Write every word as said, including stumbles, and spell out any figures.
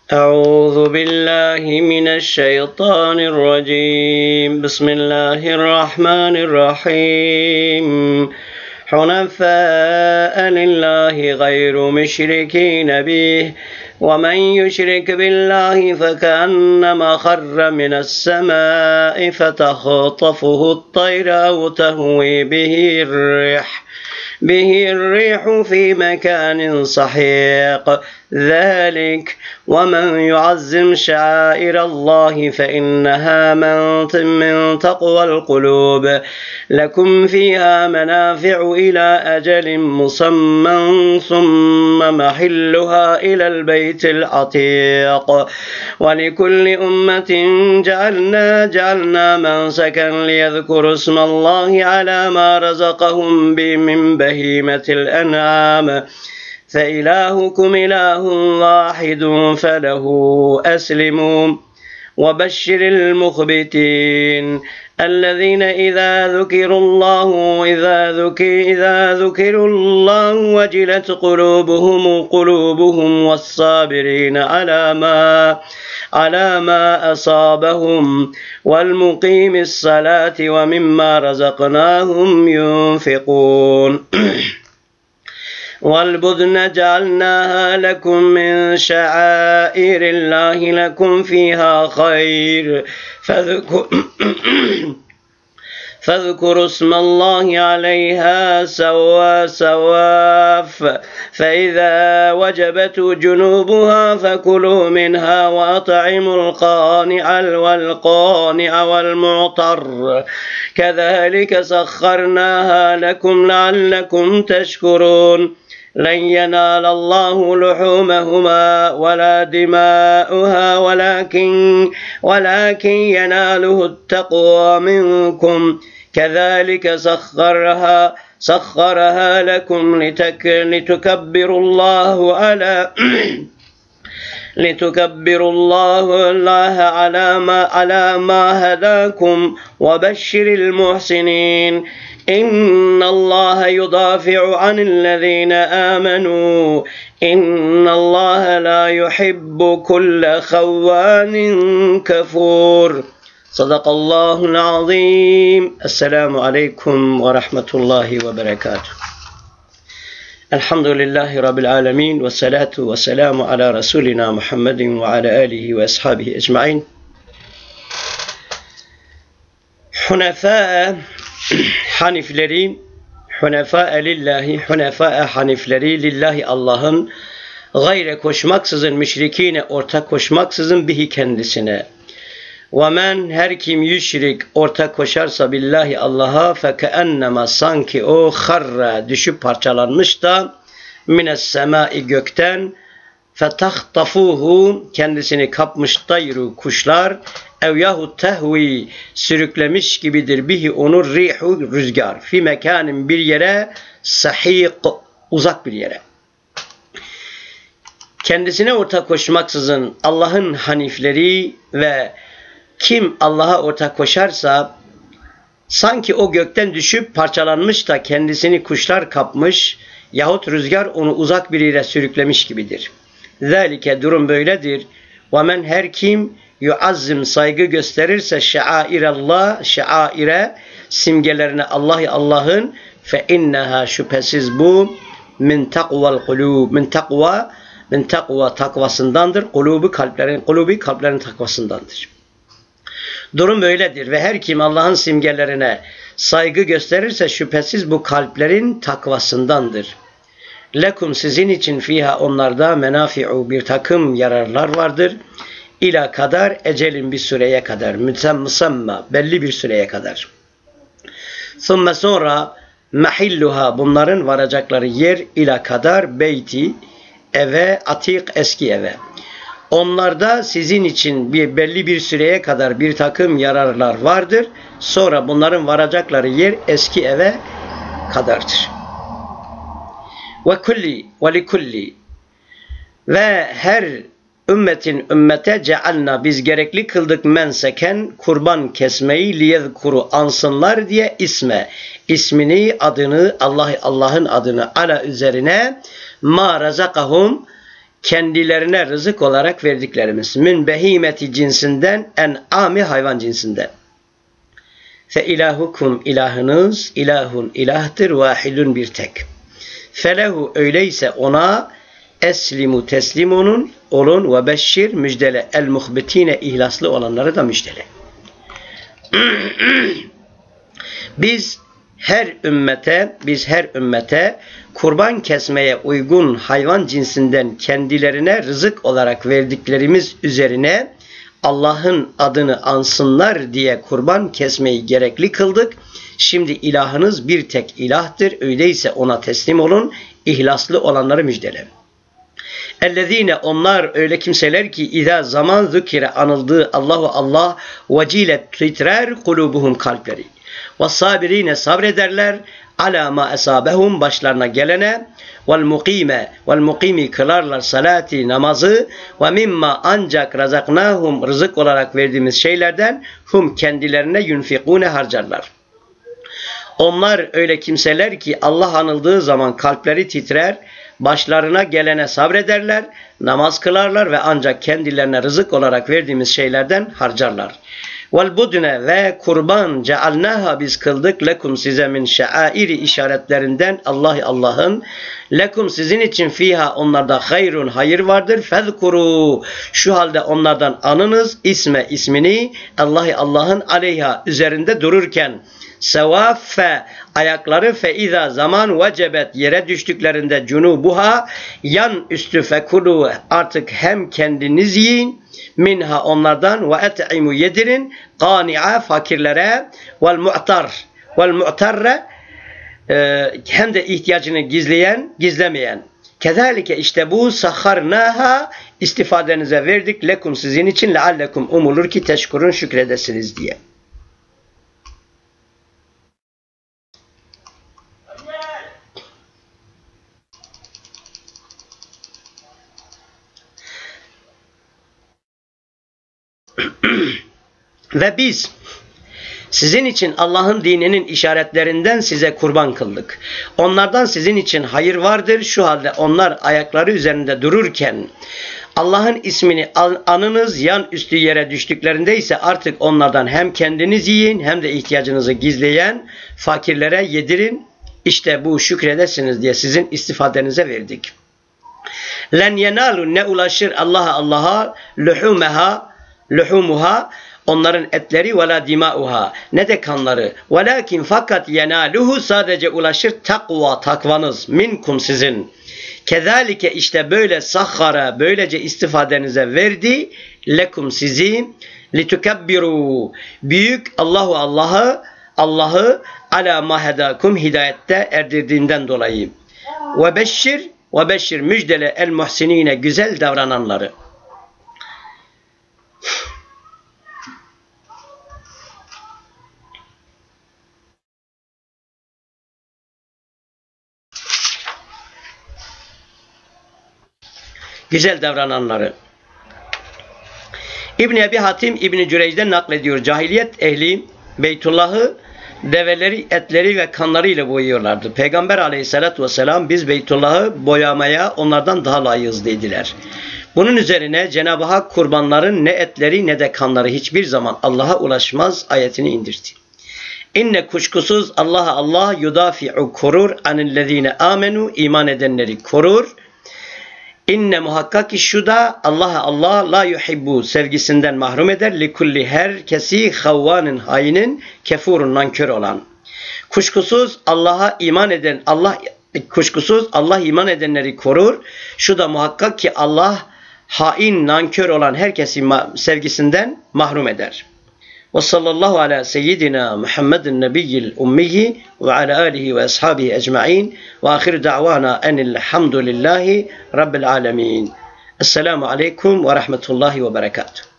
أعوذ بالله من الشيطان الرجيم. بسم الله الرحمن الرحيم. حنفاء لله غير مشركين به ومن يشرك بالله فكأنما خر من السماء فتخطفه الطير أو تهوي به الريح به الريح في مكان سحيق ذلك ومن يعظم شعائر الله فإنها من تقوى القلوب لكم فيها منافع إلى أجل مسمى ثم محلها إلى البيت العتيق ولكل أمة جعلنا جعلنا منسكا ليذكروا اسم الله على ما رزقهم من بهيمة الأنعام فإلهكم إله واحد فله أسلموا وبشر المخبتين الذين إذا ذكروا الله إذا ذكر إذا ذكروا الله وجلت قلوبهم قلوبهم والصابرين على ما على ما أصابهم والمقيم الصلاة ومما رزقناهم ينفقون والبدن جعلناها لكم من شعائر الله لكم فيها خير فاذكروا فاذكروا اسم الله عليها سوا سواف فإذا وجبت جنوبها فكلوا منها وأطعموا القانع والقانع والمعتر كذلك سخرناها لكم لعلكم تشكرون لن ينال الله لحومهما ولا دماؤها ولكن ولكن يناله التقوى منكم كذلك سخرها سخرها لكم لتك لتكبروا الله على لتكبروا الله الله على ما على ما هداكم وبشر المحسنين إن الله يدافع عن الذين آمنوا إن الله لا يحب كل خوان كفور صدق الله العظيم. السلام عليكم ورحمة الله وبركاته. الحمد لله رب العالمين والصلاة والسلام على رسولنا محمد وعلى آله وأصحابه أجمعين. Hunefa Hanifleri, Hunefa lillahi, Hunefa Hanifleri lillahi Allah'ın, gayre koşmaksızın, müşrikine ortak koşmaksızın bihi kendisine. Ve men her kim yüşrik ortak koşarsa billahi Allah'a fekennema sanki o harra düşüp parçalanmış da mines semai gökten fetahtafuhu kendisini kapmış tayru kuşlar ev yahut tehvi sürüklemiş gibidir bihi onu rihu rüzgar fi mekanin bir yere sahik uzak bir yere. Kendisine ortak koşmaksızın Allah'ın hanifleri ve kim Allah'a ortak koşarsa sanki o gökten düşüp parçalanmış da kendisini kuşlar kapmış yahut rüzgar onu uzak bir yere sürüklemiş gibidir. Zalike durum böyledir. Ve men her kim yuazzim saygı gösterirse şairallah şaire simgelerine Allah Allah'ın fe inneha şüphesiz bu min takval kulub min takva min takva takvasındandır. Kulubu kalplerin kulubi kalplerin takvasındandır. Durum böyledir ve her kim Allah'ın simgelerine saygı gösterirse şüphesiz bu kalplerin takvasındandır. Lekum sizin için fiha onlarda menafi'u bir takım yararlar vardır. İla kadar ecelin bir süreye kadar müsemma belli bir süreye kadar. Sonra sonra mahilluha bunların varacakları yer ila kadar beyti eve atik eski eve. Onlarda sizin için bir belli bir süreye kadar bir takım yararlar vardır. Sonra bunların varacakları yer eski eve kadardır. Ve kulli ve likulli ve her ümmetin ümmete cealna biz gerekli kıldık menseken kurban kesmeyi liyezkuru ansınlar diye isme ismini adını Allah Allah'ın adını ala üzerine ma razakahum kendilerine rızık olarak verdiklerimiz. Min behimeti cinsinden, en'ami hayvan cinsinden. Fe ilahukum ilahınız, ilahun ilahtır, vahidun bir tek. Felehu öyleyse ona eslimu teslimunun olun ve beşşir müjdele el muhbitine ihlaslı olanları da müjdele. Biz her ümmete, biz her ümmete kurban kesmeye uygun hayvan cinsinden kendilerine rızık olarak verdiklerimiz üzerine Allah'ın adını ansınlar diye kurban kesmeyi gerekli kıldık. Şimdi ilahınız bir tek ilahtır. Öyleyse ona teslim olun. İhlaslı olanları müjdele. Ellezine onlar öyle kimseler ki İza zaman zükire anıldığı Allahu Allah vecilet titrer kulubuhum kalpleri. Ve sabirine sabrederler ala ma esabehum başlarına gelene vel mukime vel mukimi kılarlar salati namazı ve mimma ancak razaknahum rızık olarak verdiğimiz şeylerden hum kendilerine yunfikune harcarlar. Onlar öyle kimseler ki Allah anıldığı zaman kalpleri titrer, başlarına gelene sabrederler, namaz kılarlar ve ancak kendilerine rızık olarak verdiğimiz şeylerden harcarlar. Vel budne ve kurban cealnaha biz kıldık lekum size min şairi işaretlerinden Allah Allah'ın lekum sizin için fiha onlarda hayrun hayır vardır fezkuru şu halde onlardan anınız isme ismini Allah Allah'ın aleyha üzerinde dururken sevaffe ayakları fe iza zaman vecebet yere düştüklerinde cunubuha yan üstü fekulu artık hem kendiniz yiyin minha onlardan ve et'imu yedirin qani'a fakirlere vel mu'tar vel mu'tarre hem de ihtiyacını gizleyen gizlemeyen kezalike işte bu sahharnaha istifadenize verdik lekum sizin için leallekum umulur ki teşkurun şükredesiniz diye. Ve biz sizin için Allah'ın dininin işaretlerinden size kurban kıldık. Onlardan sizin için hayır vardır. Şu halde onlar ayakları üzerinde dururken Allah'ın ismini anınız yan üstü yere düştüklerinde ise artık onlardan hem kendiniz yiyin hem de ihtiyacınızı gizleyen fakirlere yedirin. İşte bu şükredesiniz diye sizin istifadenize verdik. Len yenalu ne ulaşır Allah'a Allah'a luhumeha luhumuha onların etleri ve la dimauha ne de kanları velakin fakat yenaluhu sadece ulaşır takva takvanız minkum sizin kezalike işte böyle sahhara böylece istifadenize verdi lekum sizi litukabbiru büyük Allahu Allah'ı Allah'ı ala mahedakum hidayette erdirdiğinden dolayı ve beşşir ve beşşir müjdele el muhsinine güzel davrananları. Güzel davrananları. İbn-i Ebi Hatim İbn-i Cüreyc'den naklediyor. Cahiliyet ehli Beytullah'ı develeri, etleri ve kanları ile boyuyorlardı. Peygamber aleyhissalatü vesselam biz Beytullah'ı boyamaya onlardan daha layığız dediler. Bunun üzerine Cenab-ı Hak kurbanların ne etleri ne de kanları hiçbir zaman Allah'a ulaşmaz ayetini indirdi. İnne kuşkusuz Allah'a Allah yudafi'u korur anillezine amenu iman edenleri korur. İnne muhakkak ki şu da Allah'a Allah la yuhibbu sevgisinden mahrum eder likulli herkesi havvanın hainin kefurun nankör olan. Kuşkusuz Allah'a iman eden Allah kuşkusuz Allah iman edenleri korur. Şu da muhakkak ki Allah hain nankör olan herkesi sevgisinden mahrum eder. Ve sallallahu ala seyyidina Muhammedin nebiyyil ummiyi ve ala alihi ve ashabihi ecma'in ve ahir da'vana enilhamdülillahi rabbil alemin. Esselamu aleyküm ve rahmetullahi ve berekatuhu.